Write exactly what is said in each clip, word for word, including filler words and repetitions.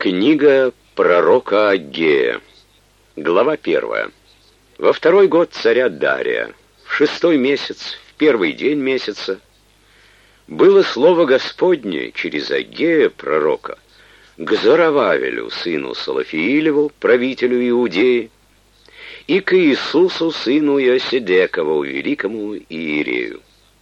Книга пророка Аггея. Глава первая. Во второй год царя Дария, в шестой месяц, в первый день месяца, было слово Господне через Аггея пророка к Зоровавелю, сыну Салафиилеву, правителю Иудеи, и к Иисусу, сыну Иосидекову, великому иерею.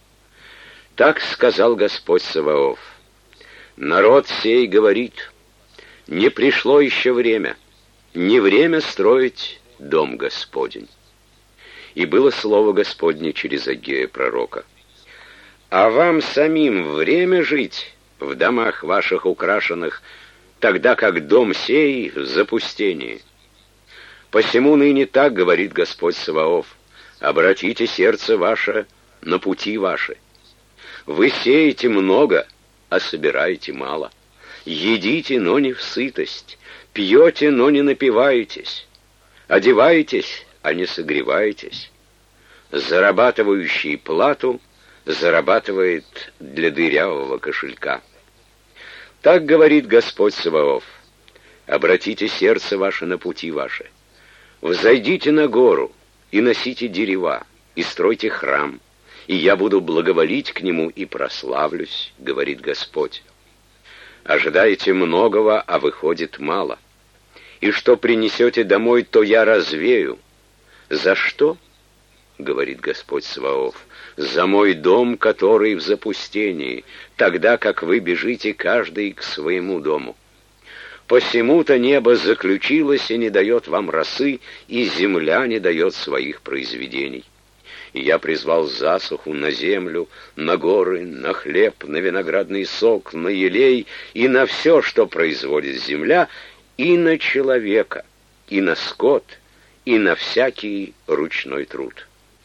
Так сказал Господь Саваоф: народ сей говорит: не пришло еще время, не время строить дом Господень. И было слово Господне через Аггея пророка: а вам самим время жить в домах ваших украшенных, тогда как дом сей в запустении. Посему ныне так говорит Господь Саваоф: обратите сердце ваше на пути ваши. Вы сеете много, а собираете мало. Едите, но не в сытость, пьете, но не напиваетесь, одеваетесь, а не согреваетесь. Зарабатывающий плату зарабатывает для дырявого кошелька. Так говорит Господь Саваоф: обратите сердце ваше на пути ваши. Взойдите на гору и носите дерева, и стройте храм, и я буду благоволить к нему и прославлюсь, говорит Господь. Ожидаете многого, а выходит мало. И что принесете домой, то я развею. За что? Говорит Господь Саваоф: за мой дом, который в запустении, тогда как вы бежите каждый к своему дому. Посему-то небо заключилось и не дает вам росы, и земля не дает своих произведений. И я призвал засуху на землю, на горы, на хлеб, на виноградный сок, на елей и на все, что производит земля, и на человека, и на скот, и на всякий ручной труд.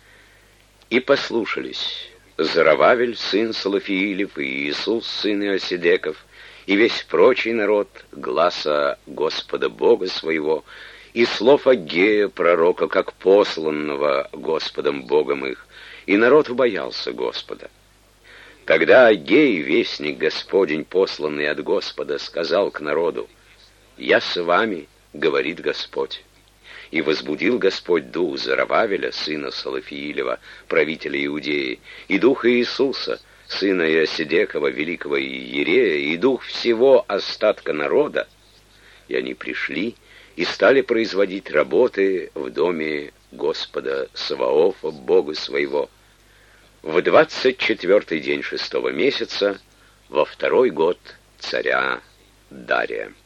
И послушались Зоровавель, сын Салафиилев, и Иисус, сын Иосидеков, и весь прочий народ гласа Господа Бога своего, и слов Аггея пророка, как посланного Господом Богом их, и народ убоялся Господа. Тогда Аггей, вестник Господень, посланный от Господа, сказал к народу: «Я с вами, говорит Господь». И возбудил Господь дух Зоровавеля, сына Салафиилева, правителя Иудеи, и дух Иисуса, сына Иосидекова, великого иерея, и дух всего остатка народа, и они пришли и стали производить работы в доме Господа Саваофа, Бога своего, в двадцать четвертый день шестого месяца, во второй год царя Дария.